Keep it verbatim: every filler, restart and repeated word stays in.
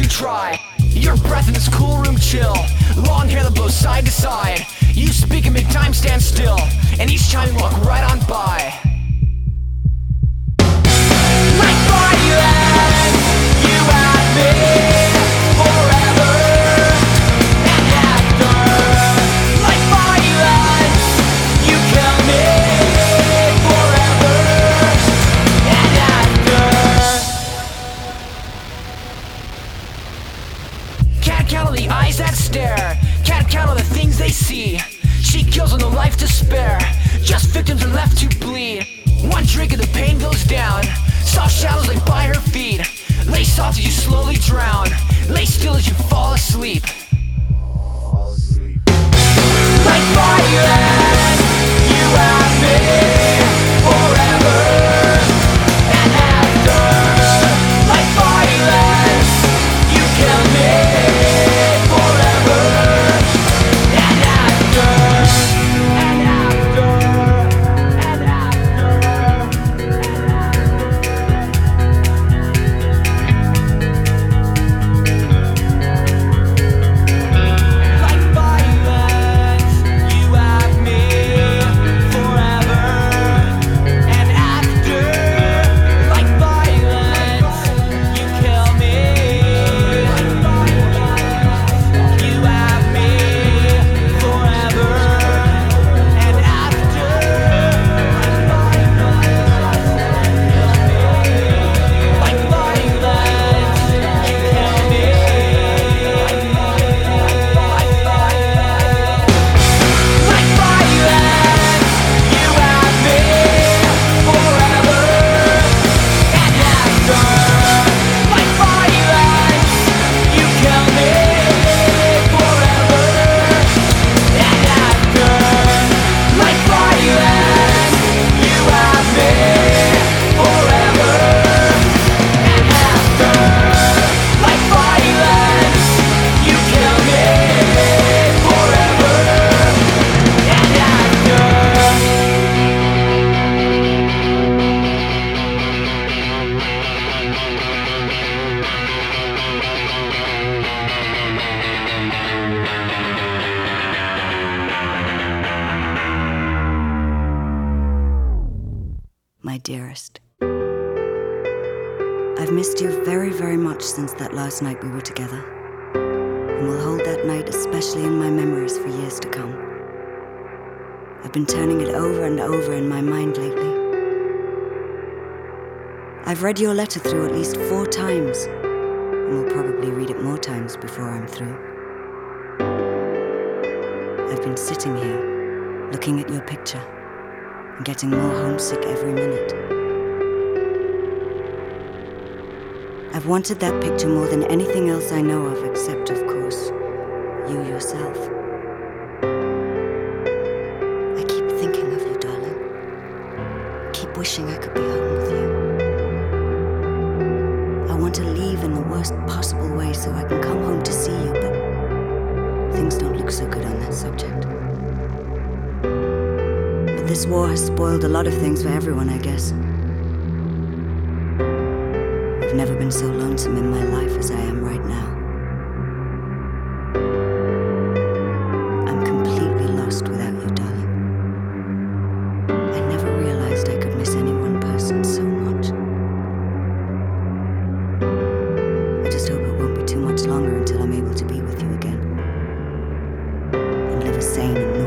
you try. Your breath in this cool room chill, long hair that blows side to side. You speak and make time stand still, and each time you walk right on by. Like violence, you have me forever and after. Like violence, you kill me forever and after. Can't count all the eyes that stare, can't count all the things they see. She kills on the life to spare, just victims are left to bleed. One drink and the pain goes down, soft shadows lay by her feet. Lay soft as you slowly drown, lay still as you fall asleep. Like violence, you have me forever and after. Like violence, you kill me forever and after. And after, and after, like violence, you have me forever and after. Like violence, you kill me. Like violence, you have me forever and after. Like violence, you kill me. Like violence, you have me forever and after. Like violence, you kill me forever and after. Like violence, you have me forever and after. Like violence, you kill me forever and after. My dearest, I've missed you very, very much since that last night we were together, and will hold that night especially in my memories for years to come. I've been turning it over and over in my mind lately. I've read your letter through at least four times, and will probably read it more times before I'm through. I've been sitting here, looking at your picture, and getting more homesick every minute. I've wanted that picture more than anything else I know of, except, of course, you yourself. I keep thinking of you, darling. Keep wishing I could be home with you. I want to leave in the worst possible way so I can come home to see you, but things don't look so good on that subject. But this war has spoiled a lot of things for everyone, I guess. I've never been so lonesome in my life as I am right now. I'm completely lost without you, darling. I never realized I could miss any one person so much. I just hope it won't be too much longer until I'm able to be with you again and live a sane and